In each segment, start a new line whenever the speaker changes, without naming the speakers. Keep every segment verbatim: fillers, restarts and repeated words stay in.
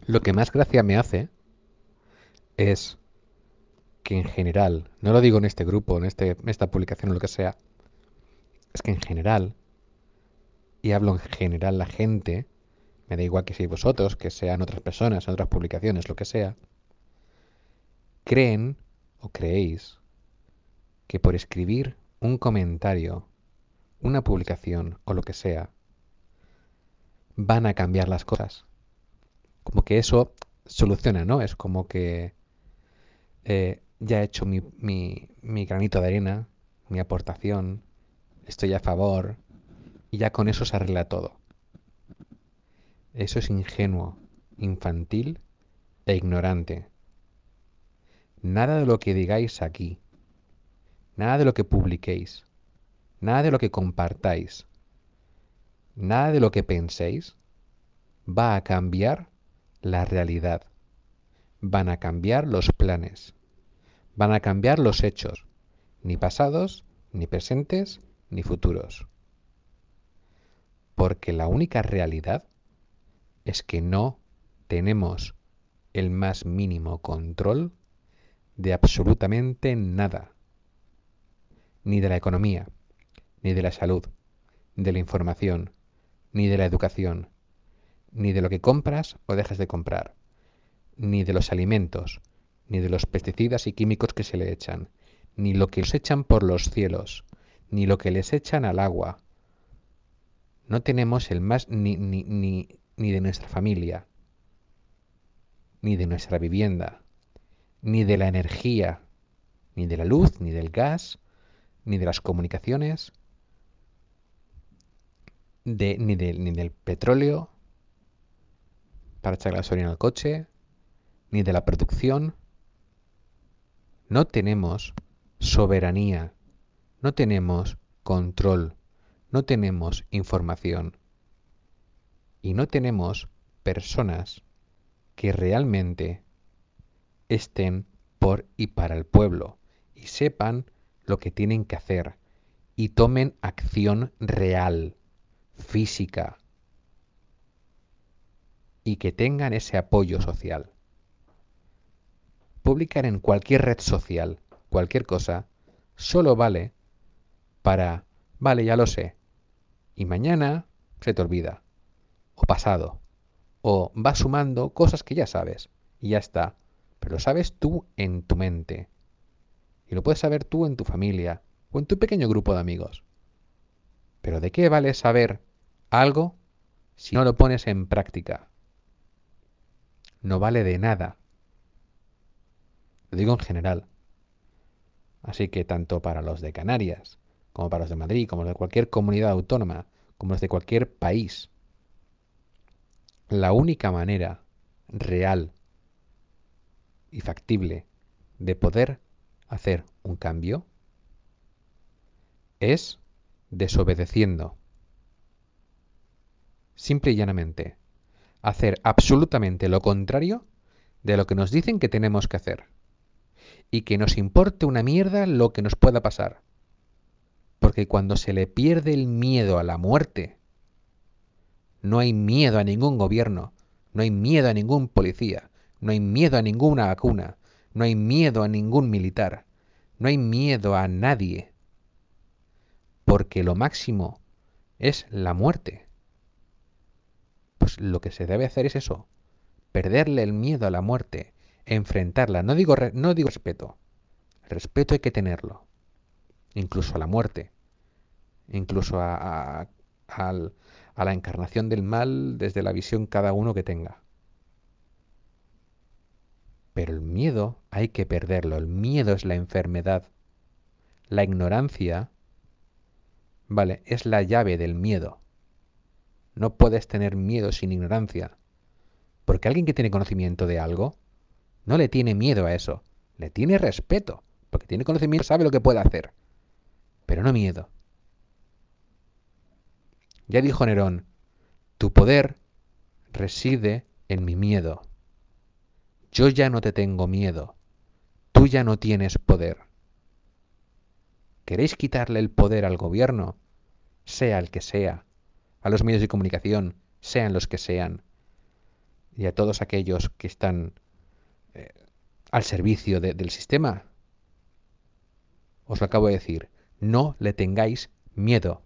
Lo que más gracia me hace es que en general, no lo digo en este grupo, en, este, en esta publicación o lo que sea, es que en general, y hablo en general la gente, me da igual que seáis vosotros, que sean otras personas, en otras publicaciones, lo que sea, creen o creéis que por escribir un comentario, una publicación o lo que sea, van a cambiar las cosas. Como que eso soluciona, ¿no? Es como que eh, ya he hecho mi, mi, mi granito de arena, mi aportación, estoy a favor, y ya con eso se arregla todo. Eso es ingenuo, infantil e ignorante. Nada de lo que digáis aquí, nada de lo que publiquéis, nada de lo que compartáis, nada de lo que penséis va a cambiar la realidad. Van a cambiar los planes, van a cambiar los hechos, ni pasados, ni presentes, ni futuros. Porque la única realidad es que no tenemos el más mínimo control de absolutamente nada, ni de la economía, ni de la salud, ni de la información, ni de la educación, ni de lo que compras o dejas de comprar, ni de los alimentos, ni de los pesticidas y químicos que se le echan, ni lo que los echan por los cielos, ni lo que les echan al agua. No tenemos el más ni, ni, ni, ni de nuestra familia, ni de nuestra vivienda, ni de la energía, ni de la luz, ni del gas, ni de las comunicaciones, de, ni, de, ni del petróleo para echar gasolina al coche, ni de la producción. No tenemos soberanía, no tenemos control, no tenemos información y no tenemos personas que realmente estén por y para el pueblo y sepan lo que tienen que hacer y tomen acción real, física y que tengan ese apoyo social. Publicar en cualquier red social, cualquier cosa, solo vale para, vale, ya lo sé, y mañana se te olvida, o pasado, o vas sumando cosas que ya sabes, y ya está, pero lo sabes tú en tu mente, y lo puedes saber tú en tu familia, o en tu pequeño grupo de amigos. Pero ¿de qué vale saber algo si no lo pones en práctica? No vale de nada. Lo digo en general. Así que tanto para los de Canarias, como para los de Madrid, como los de cualquier comunidad autónoma, como los de cualquier país, la única manera real y factible de poder hacer un cambio es desobedeciendo. Simple y llanamente. Hacer absolutamente lo contrario de lo que nos dicen que tenemos que hacer. Y que nos importe una mierda lo que nos pueda pasar. Porque cuando se le pierde el miedo a la muerte, no hay miedo a ningún gobierno, no hay miedo a ningún policía, no hay miedo a ninguna vacuna, no hay miedo a ningún militar, no hay miedo a nadie, porque lo máximo es la muerte. Pues lo que se debe hacer es eso, perderle el miedo a la muerte, enfrentarla. No digo, no digo respeto, el respeto hay que tenerlo, incluso a la muerte, incluso a, a, a, a la encarnación del mal desde la visión cada uno que tenga. Pero el miedo hay que perderlo. El miedo es la enfermedad. La ignorancia, vale, es la llave del miedo. No puedes tener miedo sin ignorancia. Porque alguien que tiene conocimiento de algo no le tiene miedo a eso. Le tiene respeto. Porque tiene conocimiento, sabe lo que puede hacer. Pero no miedo. Ya dijo Nerón, tu poder reside en mi miedo. Yo ya no te tengo miedo. Tú ya no tienes poder. ¿Queréis quitarle el poder al gobierno? Sea el que sea, a los medios de comunicación, sean los que sean. y a todos aquellos que están eh, al servicio de, del sistema, os lo acabo de decir, no le tengáis miedo.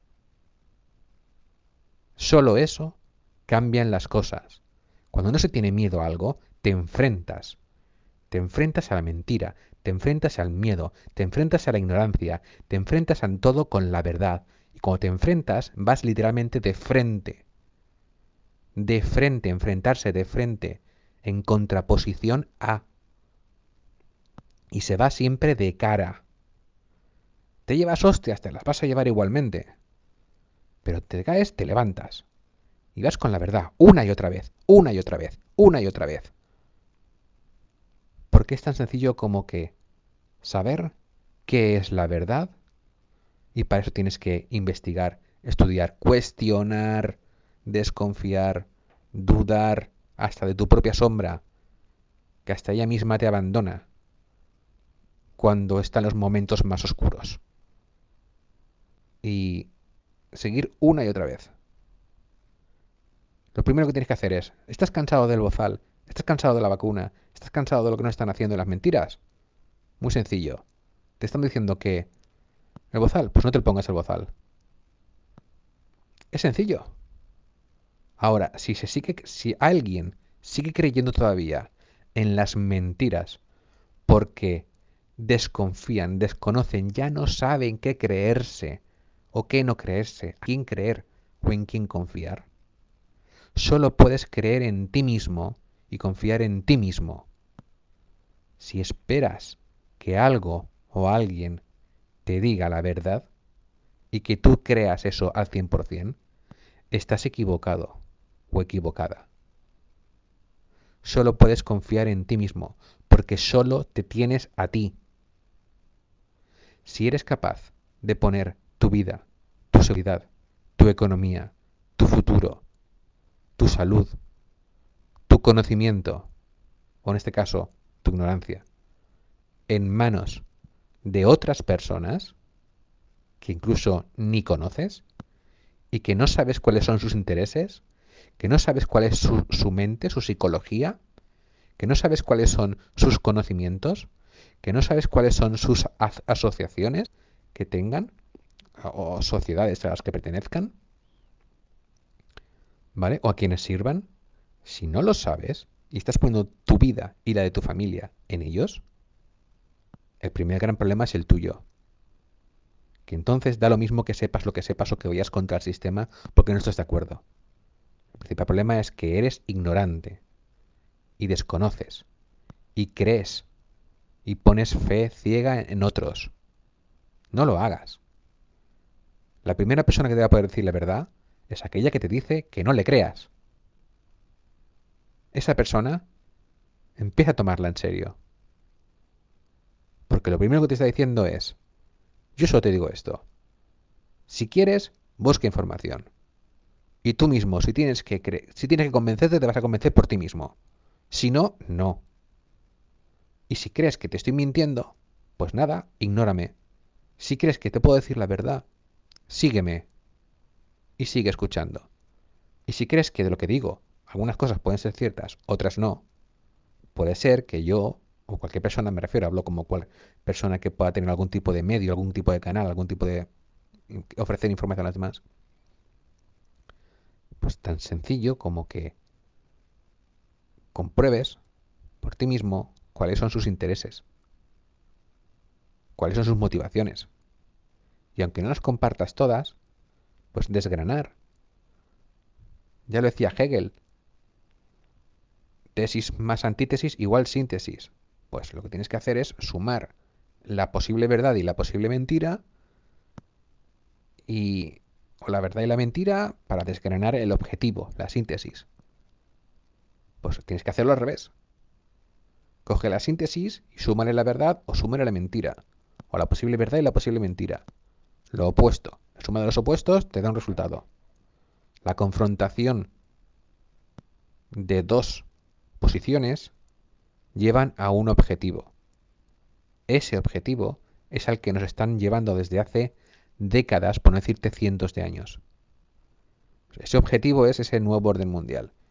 Solo eso cambian las cosas. Cuando no se tiene miedo a algo, te enfrentas. Te enfrentas a la mentira, te enfrentas al miedo, te enfrentas a la ignorancia, te enfrentas a todo con la verdad. Y cuando te enfrentas, vas literalmente de frente. De frente, enfrentarse de frente, en contraposición a. Y se va siempre de cara. Te llevas hostias, te las vas a llevar igualmente. Pero te caes, te levantas. Y vas con la verdad, una y otra vez, una y otra vez, una y otra vez. Porque es tan sencillo como que saber qué es la verdad, y para eso tienes que investigar, estudiar, cuestionar, desconfiar, dudar, hasta de tu propia sombra, que hasta ella misma te abandona cuando están los momentos más oscuros. Y seguir una y otra vez. Lo primero que tienes que hacer es, ¿estás cansado del bozal? ¿Estás cansado de la vacuna? ¿Estás cansado de lo que nos están haciendo y las mentiras? Muy sencillo. Te están diciendo que el bozal, pues no te pongas el bozal. Es sencillo. Ahora, si se sigue, si alguien sigue creyendo todavía en las mentiras porque desconfían, desconocen, ya no saben qué creerse o qué no creerse, a quién creer o en quién confiar, solo puedes creer en ti mismo y confiar en ti mismo. Si esperas que algo o alguien te diga la verdad y que tú creas eso al cien por ciento, estás equivocado o equivocada. Solo puedes confiar en ti mismo, porque solo te tienes a ti. Si eres capaz de poner tu vida, tu seguridad, tu economía, tu futuro, tu salud, tu conocimiento, o en este caso, tu ignorancia, en manos de otras personas que incluso ni conoces y que no sabes cuáles son sus intereses, que no sabes cuál es su, su mente, su psicología, que no sabes cuáles son sus conocimientos, que no sabes cuáles son sus asociaciones que tengan o sociedades a las que pertenezcan, ¿vale? O a quienes sirvan. Si no lo sabes y estás poniendo tu vida y la de tu familia en ellos, el primer gran problema es el tuyo. Que entonces da lo mismo que sepas lo que sepas o que vayas contra el sistema porque no estás de acuerdo. El principal problema es que eres ignorante y desconoces y crees y pones fe ciega en otros. No lo hagas. La primera persona que te va a poder decir la verdad es aquella que te dice que no le creas. Esa persona empieza a tomarla en serio. Porque lo primero que te está diciendo es, yo solo te digo esto. Si quieres, busca información. Y tú mismo, si tienes que cre si tienes que convencerte, te vas a convencer por ti mismo. Si no, no. Y si crees que te estoy mintiendo, pues nada, ignórame. Si crees que te puedo decir la verdad, sígueme y sigue escuchando. Y si crees que de lo que digo, algunas cosas pueden ser ciertas, otras no, puede ser que yo, o cualquier persona, me refiero, hablo como cual persona que pueda tener algún tipo de medio, algún tipo de canal, algún tipo de ofrecer información a los demás, pues tan sencillo como que compruebes por ti mismo cuáles son sus intereses, cuáles son sus motivaciones. Y aunque no las compartas todas, pues desgranar. Ya lo decía Hegel, tesis más antítesis igual síntesis. Pues lo que tienes que hacer es sumar la posible verdad y la posible mentira y o la verdad y la mentira para desgranar el objetivo, la síntesis. Pues tienes que hacerlo al revés. Coge la síntesis y súmale la verdad o súmale la mentira. O la posible verdad y la posible mentira. Lo opuesto. La suma de los opuestos te da un resultado. La confrontación de dos posiciones llevan a un objetivo. Ese objetivo es al que nos están llevando desde hace décadas, por no decirte cientos de años. Ese objetivo es ese nuevo orden mundial.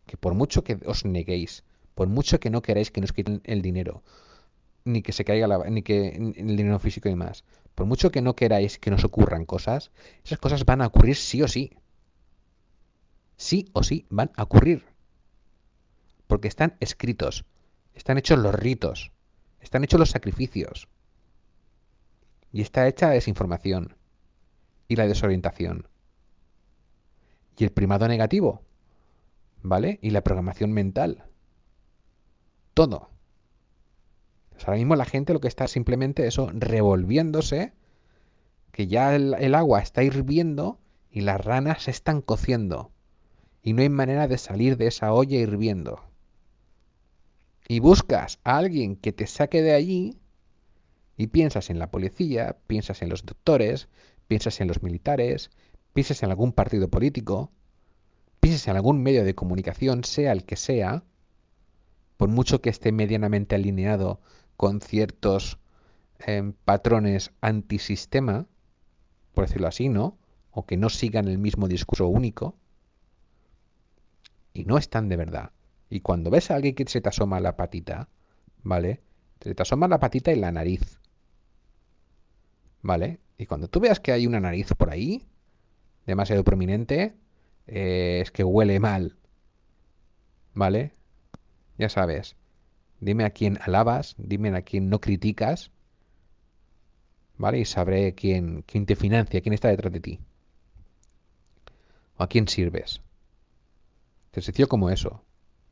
que por mucho que os neguéis, por mucho que no queráis que nos quiten el dinero, ni que se caiga la, ni que el dinero físico y más, por mucho que no queráis que nos ocurran cosas, esas cosas van a ocurrir sí o sí. Sí o sí van a ocurrir. Porque están escritos, están hechos los ritos, están hechos los sacrificios. Y está hecha la desinformación y la desorientación. Y el primado negativo, ¿vale? Y la programación mental. Todo. Pues ahora mismo la gente lo que está simplemente eso, revolviéndose, que ya el, el agua está hirviendo y las ranas se están cociendo. Y no hay manera de salir de esa olla hirviendo. Y buscas a alguien que te saque de allí y piensas en la policía, piensas en los doctores, piensas en los militares, piensas en algún partido político, piensas en algún medio de comunicación, sea el que sea, por mucho que esté medianamente alineado con ciertos eh, patrones antisistema, por decirlo así, ¿no? O que no sigan el mismo discurso único, y no están de verdad. Y cuando ves a alguien que se te asoma la patita, ¿vale? Se te asoma la patita y la nariz, ¿vale? Y cuando tú veas que hay una nariz por ahí, demasiado prominente, eh, es que huele mal, ¿vale? Ya sabes, dime a quién alabas, dime a quién no criticas, ¿vale? Y sabré quién, quién te financia, quién está detrás de ti, o a quién sirves. Tan sencillo como eso.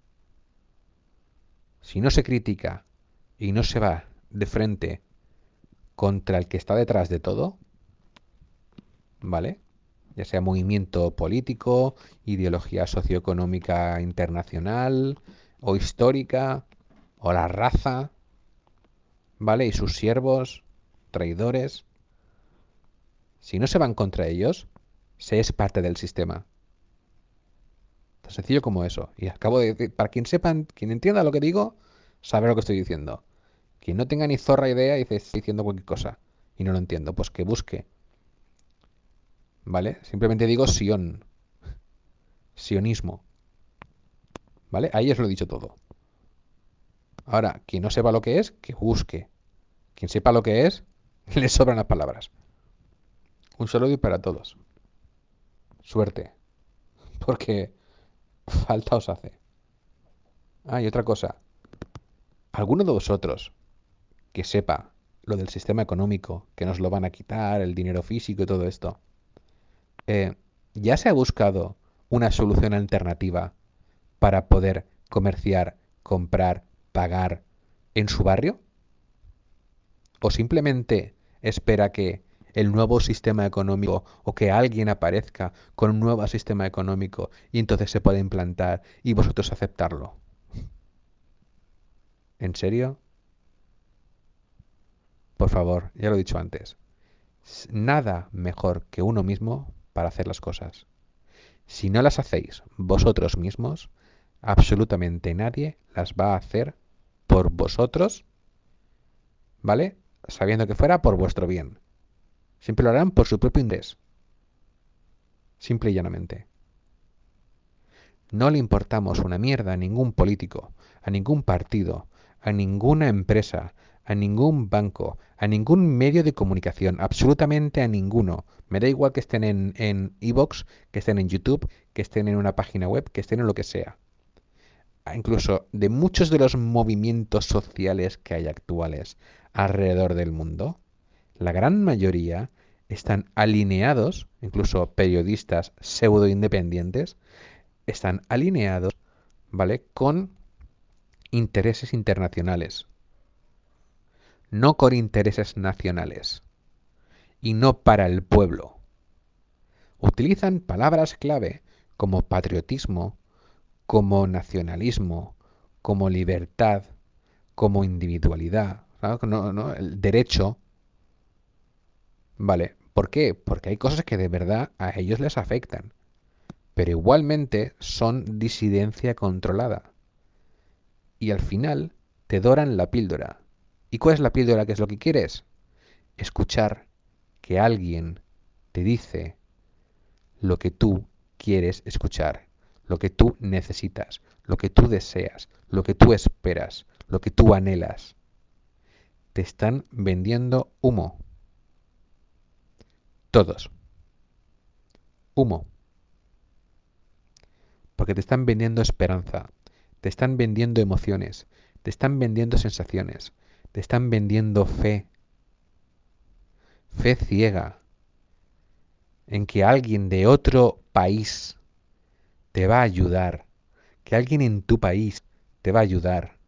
Si no se critica y no se va de frente contra el que está detrás de todo, ¿vale? Ya sea movimiento político, ideología socioeconómica internacional o histórica, o la raza, ¿vale? Y sus siervos, traidores. Si no se van contra ellos, se es parte del sistema. Tan sencillo como eso. Y acabo de decir, para quien sepan, quien entienda lo que digo, sabe lo que estoy diciendo. Quien no tenga ni zorra idea dice, estoy diciendo cualquier cosa y no lo entiendo, pues que busque, ¿vale? Simplemente digo Sion, sionismo, ¿vale? Ahí os lo he dicho todo. Ahora, quien no sepa lo que es, que busque. Quien sepa lo que es, le sobran las palabras. Un saludo para todos. Suerte, porque falta os hace. Ah, y otra cosa. ¿Alguno de vosotros que sepa lo del sistema económico, que nos lo van a quitar, el dinero físico y todo esto, eh, ya se ha buscado una solución alternativa para poder comerciar, comprar, pagar en su barrio? ¿O simplemente espera que el nuevo sistema económico o que alguien aparezca con un nuevo sistema económico y entonces se pueda implantar y vosotros aceptarlo? ¿En serio? Por favor, ya lo he dicho antes. Nada mejor que uno mismo para hacer las cosas. Si no las hacéis vosotros mismos, absolutamente nadie las va a hacer por vosotros, ¿vale? Sabiendo que fuera por vuestro bien. Siempre lo harán por su propio interés. Simple y llanamente. No le importamos una mierda a ningún político, a ningún partido, a ninguna empresa, a ningún banco, a ningún medio de comunicación, absolutamente a ninguno. Me da igual que estén en en iVoox, que estén en YouTube, que estén en una página web, que estén en lo que sea. Incluso de muchos de los movimientos sociales que hay actuales alrededor del mundo, la gran mayoría están alineados, incluso periodistas pseudo independientes, están alineados, ¿vale? Con intereses internacionales, no con intereses nacionales y no para el pueblo. Utilizan palabras clave como patriotismo, como nacionalismo, como libertad, como individualidad, ¿no? No, no, el derecho, ¿vale? ¿Por qué? Porque hay cosas que de verdad a ellos les afectan, pero igualmente son disidencia controlada. Y al final te doran la píldora. ¿Y cuál es la píldora? ¿Qué es lo que quieres? Escuchar que alguien te dice lo que tú quieres escuchar, lo que tú necesitas, lo que tú deseas, lo que tú esperas, lo que tú anhelas. Te están vendiendo humo. Todos. Humo. Porque te están vendiendo esperanza, te están vendiendo emociones, te están vendiendo sensaciones, te están vendiendo fe, fe ciega, en que alguien de otro país te va a ayudar, que alguien en tu país te va a ayudar.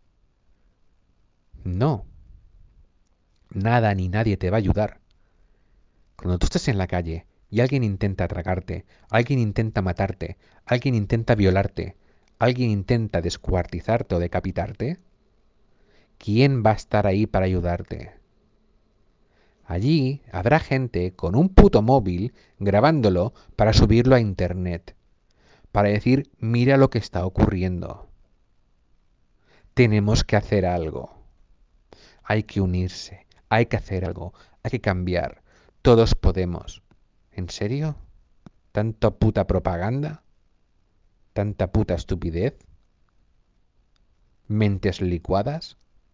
No, nada ni nadie te va a ayudar. Cuando tú estés en la calle y alguien intenta atracarte, alguien intenta matarte, alguien intenta violarte, alguien intenta descuartizarte o decapitarte, ¿quién va a estar ahí para ayudarte? Allí habrá gente con un puto móvil grabándolo para subirlo a internet, para decir, mira lo que está ocurriendo. Tenemos que hacer algo. Hay que unirse, hay que hacer algo, hay que cambiar. Todos podemos. ¿En serio? ¿Tanta puta propaganda? ¿Tanta puta estupidez? ¿Mentes licuadas?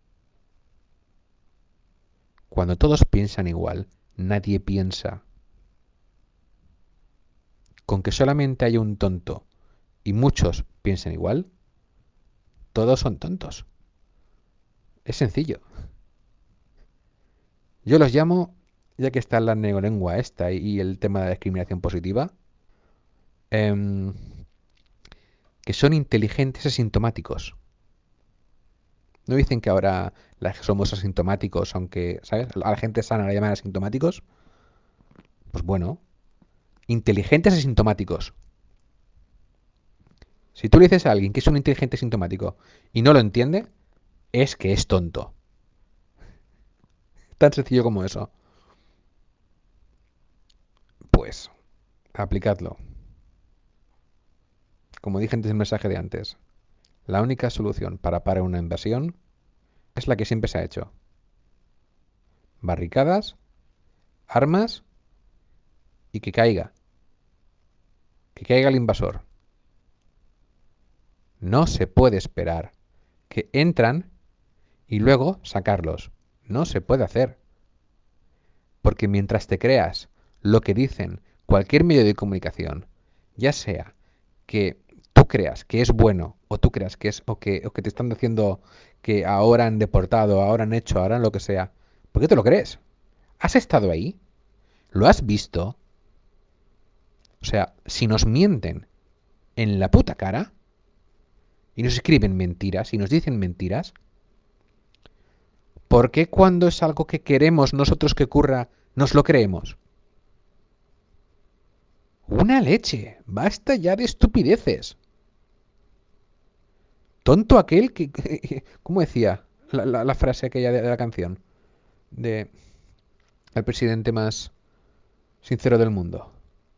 Cuando todos piensan igual, nadie piensa. Con que solamente haya un tonto y muchos piensen igual, todos son tontos. Es sencillo. Yo los llamo, ya que está la neolengua esta y el tema de la discriminación positiva, em, que son inteligentes asintomáticos. ¿No dicen que ahora somos asintomáticos, aunque, ¿sabes? A la gente sana la llaman asintomáticos? Pues bueno, inteligentes asintomáticos. Si tú le dices a alguien que es un inteligente asintomático y no lo entiende, es que es tonto. Tan sencillo como eso. Pues, aplicadlo. Como dije antes en el mensaje de antes, la única solución para parar una invasión es la que siempre se ha hecho. Barricadas, armas y que caiga. Que caiga el invasor. No se puede esperar que entran y luego sacarlos. No se puede hacer. Porque mientras te creas lo que dicen cualquier medio de comunicación, ya sea que tú creas que es bueno o tú creas que es o que, o que te están diciendo que ahora han deportado, ahora han hecho, ahora han lo que sea, ¿por qué te lo crees? ¿Has estado ahí? ¿Lo has visto? O sea, si nos mienten en la puta cara y nos escriben mentiras y nos dicen mentiras, ¿por qué cuando es algo que queremos nosotros que ocurra, nos lo creemos? Una leche. Basta ya de estupideces. Tonto aquel que... ¿Cómo decía la, la, la frase aquella de, de la canción? De el presidente más sincero del mundo.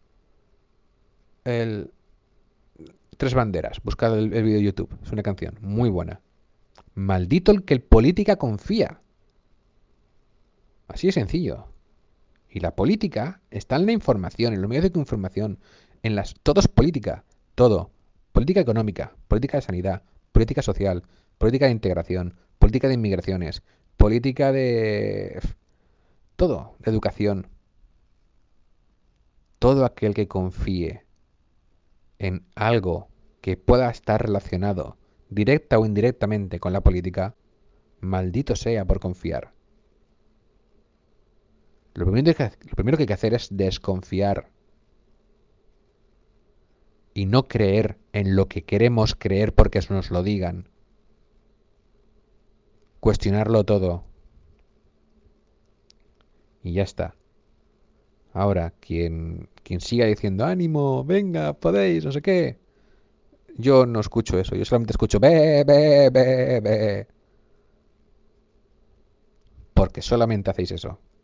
El Tres banderas. Buscad el, el vídeo de YouTube. Es una canción muy buena. Maldito el que el política confía. Así de sencillo. Y la política está en la información, en los medios de información, en las... Todo es política. Todo. Política económica, política de sanidad, política social, política de integración, política de inmigraciones, política de... Todo. De educación. Todo aquel que confíe en algo que pueda estar relacionado directa o indirectamente con la política, maldito sea por confiar. Lo primero que, lo primero que hay que hacer es desconfiar y no creer en lo que queremos creer porque nos lo digan. Cuestionarlo todo. Y ya está. Ahora, quien, quien siga diciendo ánimo, venga, podéis, no sé qué. Yo no escucho eso, yo solamente escucho be, be, be, be. Porque solamente hacéis eso.